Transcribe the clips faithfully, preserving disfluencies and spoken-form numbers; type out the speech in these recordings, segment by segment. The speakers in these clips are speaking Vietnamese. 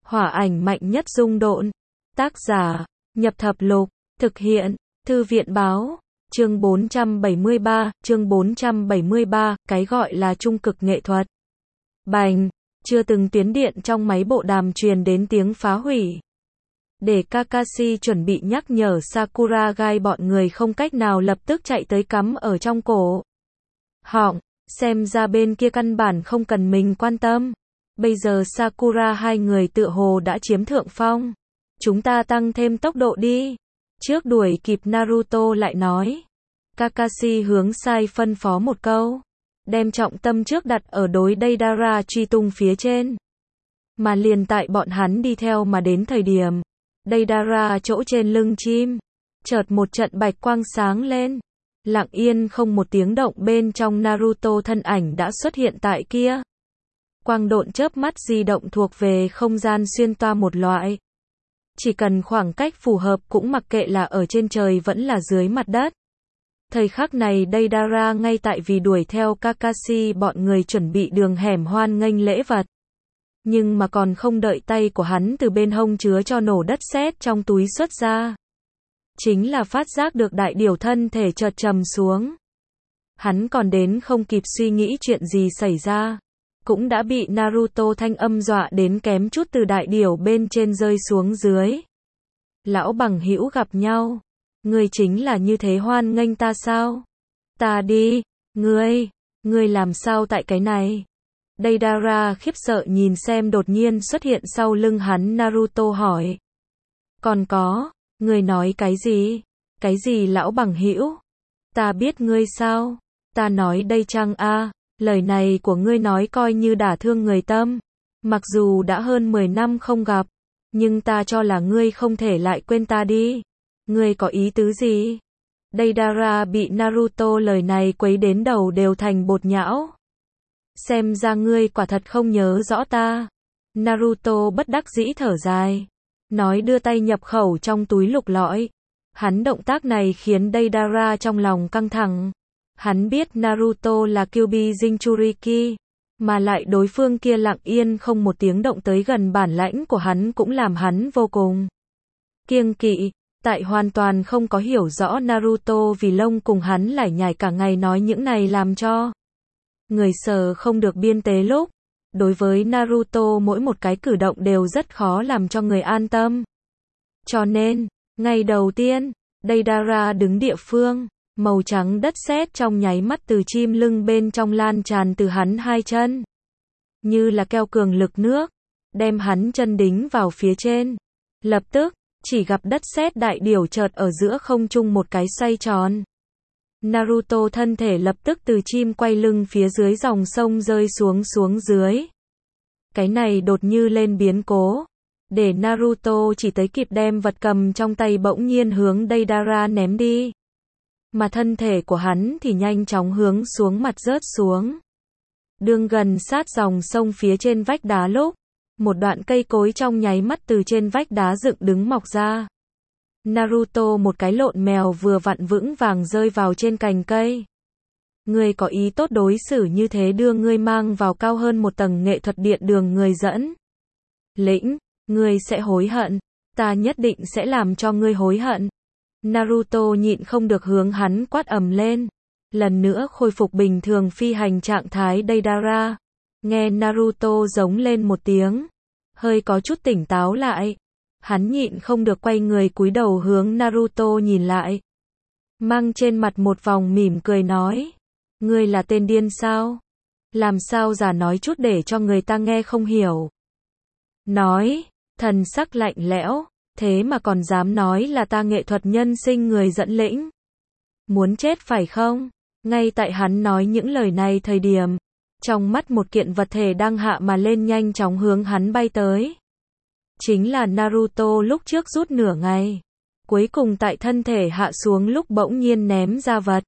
Hỏa ảnh mạnh nhất dung độn. Tác giả, Nhập Thập Lục. Thực hiện, Thư viện báo. Chương bốn trăm bảy mươi ba, chương bốn trăm bảy mươi ba, cái gọi là trung cực nghệ thuật. Bành, chưa từng tuyến điện trong máy bộ đàm truyền đến tiếng phá hủy. Để Kakashi chuẩn bị nhắc nhở Sakura gai bọn người không cách nào lập tức chạy tới cắm ở trong cổ họng, xem ra bên kia căn bản không cần mình quan tâm. Bây giờ Sakura hai người tựa hồ đã chiếm thượng phong. Chúng ta tăng thêm tốc độ đi. Trước đuổi kịp Naruto lại nói. Kakashi hướng sai phân phó một câu. Đem trọng tâm trước đặt ở đối Deidara truy tung phía trên. Mà liền tại bọn hắn đi theo mà đến thời điểm. Deidara chỗ trên lưng chim. Chợt một trận bạch quang sáng lên. Lặng yên không một tiếng động bên trong Naruto thân ảnh đã xuất hiện tại kia. Quang độn chớp mắt di động thuộc về không gian xuyên toa một loại. Chỉ cần khoảng cách phù hợp cũng mặc kệ là ở trên trời vẫn là dưới mặt đất. Thời khắc này Deidara ngay tại vì đuổi theo Kakashi bọn người chuẩn bị đường hẻm hoan nghênh lễ vật. Nhưng mà còn không đợi tay của hắn từ bên hông chứa cho nổ đất sét trong túi xuất ra. Chính là phát giác được đại điểu thân thể chợt trầm xuống. Hắn còn đến không kịp suy nghĩ chuyện gì xảy ra. Cũng đã bị Naruto thanh âm dọa đến kém chút từ đại điểu bên trên rơi xuống dưới. Lão bằng hữu gặp nhau. Ngươi chính là như thế hoan nghênh ta sao? Ta đi, ngươi, ngươi làm sao tại cái này? Deidara khiếp sợ nhìn xem đột nhiên xuất hiện sau lưng hắn Naruto hỏi. Còn có, ngươi nói cái gì? Cái gì lão bằng hữu? Ta biết ngươi sao? Ta nói đây chăng a? Lời này của ngươi nói coi như đả thương người tâm. Mặc dù đã hơn mười năm không gặp, nhưng ta cho là ngươi không thể lại quên ta đi. Ngươi có ý tứ gì? Deidara bị Naruto lời này quấy đến đầu đều thành bột nhão. Xem ra ngươi quả thật không nhớ rõ ta. Naruto bất đắc dĩ thở dài. Nói đưa tay nhập khẩu trong túi lục lọi. Hắn động tác này khiến Deidara trong lòng căng thẳng. Hắn biết Naruto là Kyuubi Jinchuriki, mà lại đối phương kia lặng yên không một tiếng động tới gần bản lãnh của hắn cũng làm hắn vô cùng kiêng kỵ. Tại hoàn toàn không có hiểu rõ Naruto vì lông cùng hắn lải nhải cả ngày nói những này làm cho người sờ không được biên tế lúc. Đối với Naruto mỗi một cái cử động đều rất khó làm cho người an tâm. Cho nên, ngày đầu tiên, Deidara đứng địa phương. Màu trắng đất sét trong nháy mắt từ chim lưng bên trong lan tràn từ hắn hai chân. Như là keo cường lực nước, đem hắn chân đính vào phía trên. Lập tức, chỉ gặp đất sét đại điểu chợt ở giữa không trung một cái xoay tròn. Naruto thân thể lập tức từ chim quay lưng phía dưới dòng sông rơi xuống xuống dưới. Cái này đột như lên biến cố. Để Naruto chỉ tới kịp đem vật cầm trong tay bỗng nhiên hướng Deidara ném đi. Mà thân thể của hắn thì nhanh chóng hướng xuống mặt rớt xuống. Đương gần sát dòng sông phía trên vách đá lúc, một đoạn cây cối trong nháy mắt từ trên vách đá dựng đứng mọc ra. Naruto một cái lộn mèo vừa vặn vững vàng rơi vào trên cành cây. Ngươi có ý tốt đối xử như thế đưa ngươi mang vào cao hơn một tầng nghệ thuật điện đường người dẫn. Lĩnh, ngươi sẽ hối hận, ta nhất định sẽ làm cho ngươi hối hận. Naruto nhịn không được hướng hắn quát ầm lên. Lần nữa khôi phục bình thường phi hành trạng thái Deidara. Nghe Naruto giống lên một tiếng. Hơi có chút tỉnh táo lại. Hắn nhịn không được quay người cúi đầu hướng Naruto nhìn lại. Mang trên mặt một vòng mỉm cười nói. Ngươi là tên điên sao? Làm sao giả nói chút để cho người ta nghe không hiểu. Nói, thần sắc lạnh lẽo. Thế mà còn dám nói là ta nghệ thuật nhân sinh người dẫn lĩnh. Muốn chết phải không? Ngay tại hắn nói những lời này thời điểm, trong mắt một kiện vật thể đang hạ mà lên nhanh chóng hướng hắn bay tới. Chính là Naruto lúc trước rút nửa ngày. Cuối cùng tại thân thể hạ xuống lúc bỗng nhiên ném ra vật.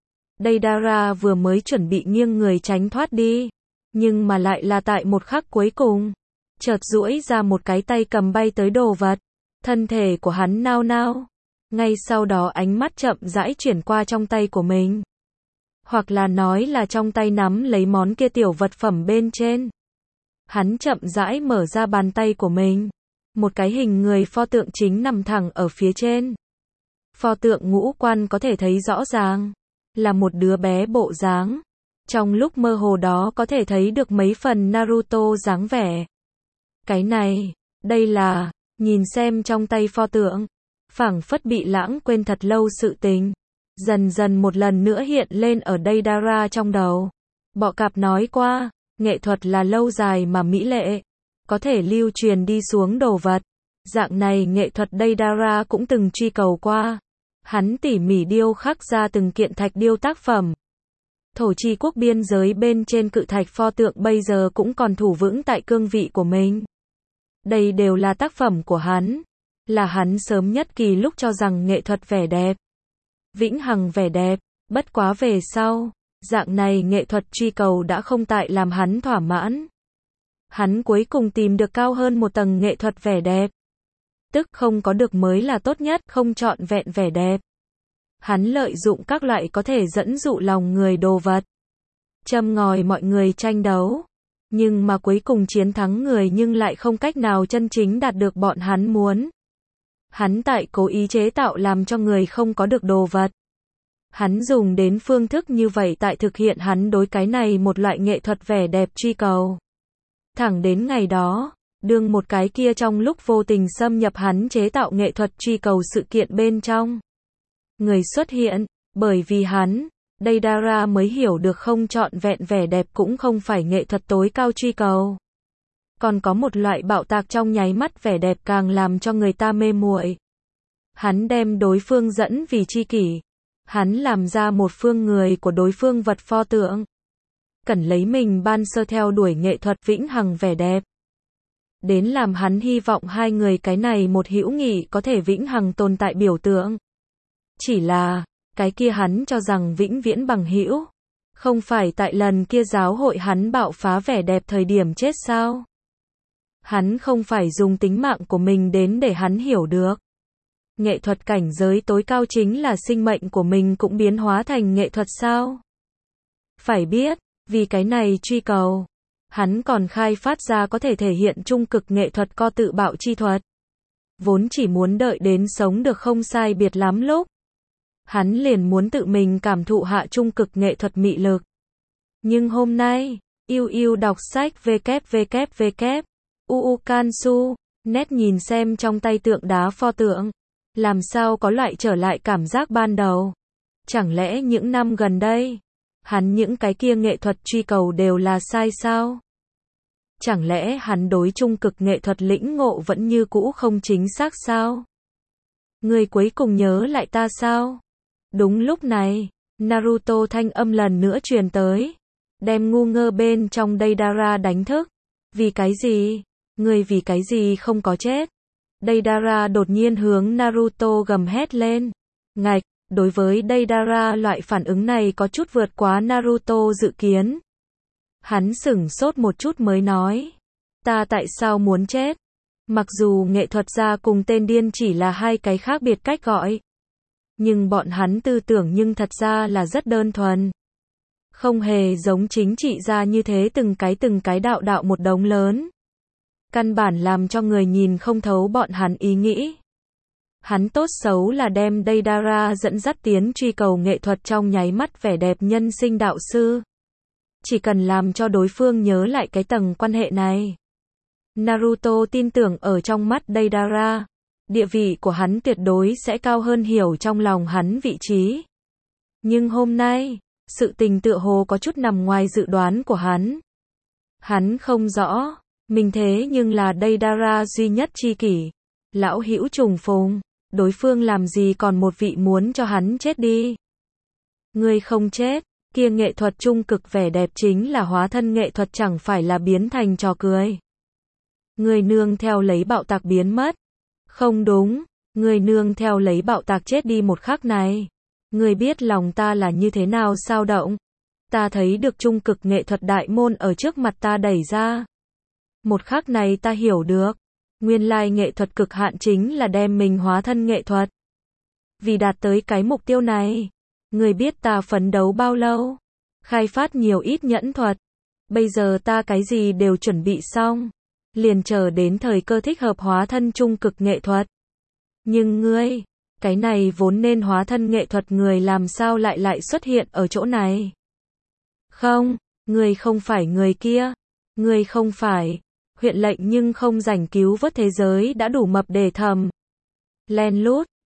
Deidara vừa mới chuẩn bị nghiêng người tránh thoát đi. Nhưng mà lại là tại một khắc cuối cùng. Chợt duỗi ra một cái tay cầm bay tới đồ vật. Thân thể của hắn nao nao. Ngay sau đó ánh mắt chậm rãi chuyển qua trong tay của mình. Hoặc là nói là trong tay nắm lấy món kia tiểu vật phẩm bên trên. Hắn chậm rãi mở ra bàn tay của mình. Một cái hình người pho tượng chính nằm thẳng ở phía trên. Pho tượng ngũ quan có thể thấy rõ ràng. Là một đứa bé bộ dáng. Trong lúc mơ hồ đó có thể thấy được mấy phần Naruto dáng vẻ. Cái này, đây là, nhìn xem trong tay pho tượng. Phảng phất bị lãng quên thật lâu sự tình. Dần dần một lần nữa hiện lên ở Deidara trong đầu. Bọ cạp nói qua, nghệ thuật là lâu dài mà mỹ lệ. Có thể lưu truyền đi xuống đồ vật. Dạng này nghệ thuật Deidara cũng từng truy cầu qua. Hắn tỉ mỉ điêu khắc ra từng kiện thạch điêu tác phẩm. Thổ Chi quốc biên giới bên trên cự thạch pho tượng bây giờ cũng còn thủ vững tại cương vị của mình. Đây đều là tác phẩm của hắn. Là hắn sớm nhất kỳ lúc cho rằng nghệ thuật vẻ đẹp. Vĩnh hằng vẻ đẹp. Bất quá về sau, dạng này nghệ thuật truy cầu đã không tại làm hắn thỏa mãn. Hắn cuối cùng tìm được cao hơn một tầng nghệ thuật vẻ đẹp. Tức không có được mới là tốt nhất, không trọn vẹn vẻ đẹp. Hắn lợi dụng các loại có thể dẫn dụ lòng người đồ vật. Châm ngòi mọi người tranh đấu. Nhưng mà cuối cùng chiến thắng người nhưng lại không cách nào chân chính đạt được bọn hắn muốn. Hắn tại cố ý chế tạo làm cho người không có được đồ vật. Hắn dùng đến phương thức như vậy tại thực hiện hắn đối cái này một loại nghệ thuật vẻ đẹp truy cầu. Thẳng đến ngày đó, đương một cái kia trong lúc vô tình xâm nhập hắn chế tạo nghệ thuật truy cầu sự kiện bên trong. Người xuất hiện, bởi vì hắn, Deidara mới hiểu được không trọn vẹn vẻ đẹp cũng không phải nghệ thuật tối cao truy cầu. Còn có một loại bạo tạc trong nháy mắt vẻ đẹp càng làm cho người ta mê muội. Hắn đem đối phương dẫn vì tri kỷ. Hắn làm ra một phương người của đối phương vật pho tượng. Cần lấy mình ban sơ theo đuổi nghệ thuật vĩnh hằng vẻ đẹp. Đến làm hắn hy vọng hai người cái này một hữu nghị có thể vĩnh hằng tồn tại biểu tượng. Chỉ là, cái kia hắn cho rằng vĩnh viễn bằng hữu. Không phải tại lần kia giáo hội hắn bạo phá vẻ đẹp thời điểm chết sao? Hắn không phải dùng tính mạng của mình đến để hắn hiểu được. Nghệ thuật cảnh giới tối cao chính là sinh mệnh của mình cũng biến hóa thành nghệ thuật sao? Phải biết, vì cái này truy cầu, hắn còn khai phát ra có thể thể hiện trung cực nghệ thuật co tự bạo chi thuật. Vốn chỉ muốn đợi đến sống được không sai biệt lắm lúc. Hắn liền muốn tự mình cảm thụ hạ trung cực nghệ thuật mị lực. Nhưng hôm nay, yêu yêu đọc sách www. Uukansu, net nhìn xem trong tay tượng đá pho tượng. Làm sao có loại trở lại cảm giác ban đầu? Chẳng lẽ những năm gần đây, hắn những cái kia nghệ thuật truy cầu đều là sai sao? Chẳng lẽ hắn đối trung cực nghệ thuật lĩnh ngộ vẫn như cũ không chính xác sao? Người cuối cùng nhớ lại ta sao? Đúng lúc này, Naruto thanh âm lần nữa truyền tới. Đem ngu ngơ bên trong Deidara đánh thức. Vì cái gì? Người vì cái gì không có chết? Deidara đột nhiên hướng Naruto gầm hét lên. Ngạch, đối với Deidara loại phản ứng này có chút vượt quá Naruto dự kiến. Hắn sửng sốt một chút mới nói. Ta tại sao muốn chết? Mặc dù nghệ thuật gia cùng tên điên chỉ là hai cái khác biệt cách gọi. Nhưng bọn hắn tư tưởng nhưng thật ra là rất đơn thuần. Không hề giống chính trị gia như thế từng cái từng cái đạo đạo một đống lớn. Căn bản làm cho người nhìn không thấu bọn hắn ý nghĩ. Hắn tốt xấu là đem Deidara dẫn dắt tiến truy cầu nghệ thuật trong nháy mắt vẻ đẹp nhân sinh đạo sư. Chỉ cần làm cho đối phương nhớ lại cái tầng quan hệ này. Naruto tin tưởng ở trong mắt Deidara, địa vị của hắn tuyệt đối sẽ cao hơn hiểu trong lòng hắn vị trí. Nhưng hôm nay, sự tình tựa hồ có chút nằm ngoài dự đoán của hắn. Hắn không rõ, mình thế nhưng là Deidara duy nhất tri kỷ. Lão hữu trùng phùng, đối phương làm gì còn một vị muốn cho hắn chết đi. Ngươi không chết, kia nghệ thuật trung cực vẻ đẹp chính là hóa thân nghệ thuật chẳng phải là biến thành trò cười. Ngươi nương theo lấy bạo tạc biến mất. Không đúng, ngươi nương theo lấy bạo tạc chết đi một khắc này. Ngươi biết lòng ta là như thế nào sao động. Ta thấy được trung cực nghệ thuật đại môn ở trước mặt ta đẩy ra. Một khắc này ta hiểu được. Nguyên lai nghệ thuật cực hạn chính là đem mình hóa thân nghệ thuật. Vì đạt tới cái mục tiêu này, ngươi biết ta phấn đấu bao lâu, khai phát nhiều ít nhẫn thuật, Bây giờ ta cái gì đều chuẩn bị xong, liền chờ đến thời cơ thích hợp hóa thân trung cực nghệ thuật. Nhưng ngươi, cái này vốn nên hóa thân nghệ thuật người làm sao lại lại xuất hiện ở chỗ này? Không, ngươi không phải người kia, ngươi không phải. Huyện lệnh nhưng không rảnh cứu vớt thế giới đã đủ mập để thầm. Len lút,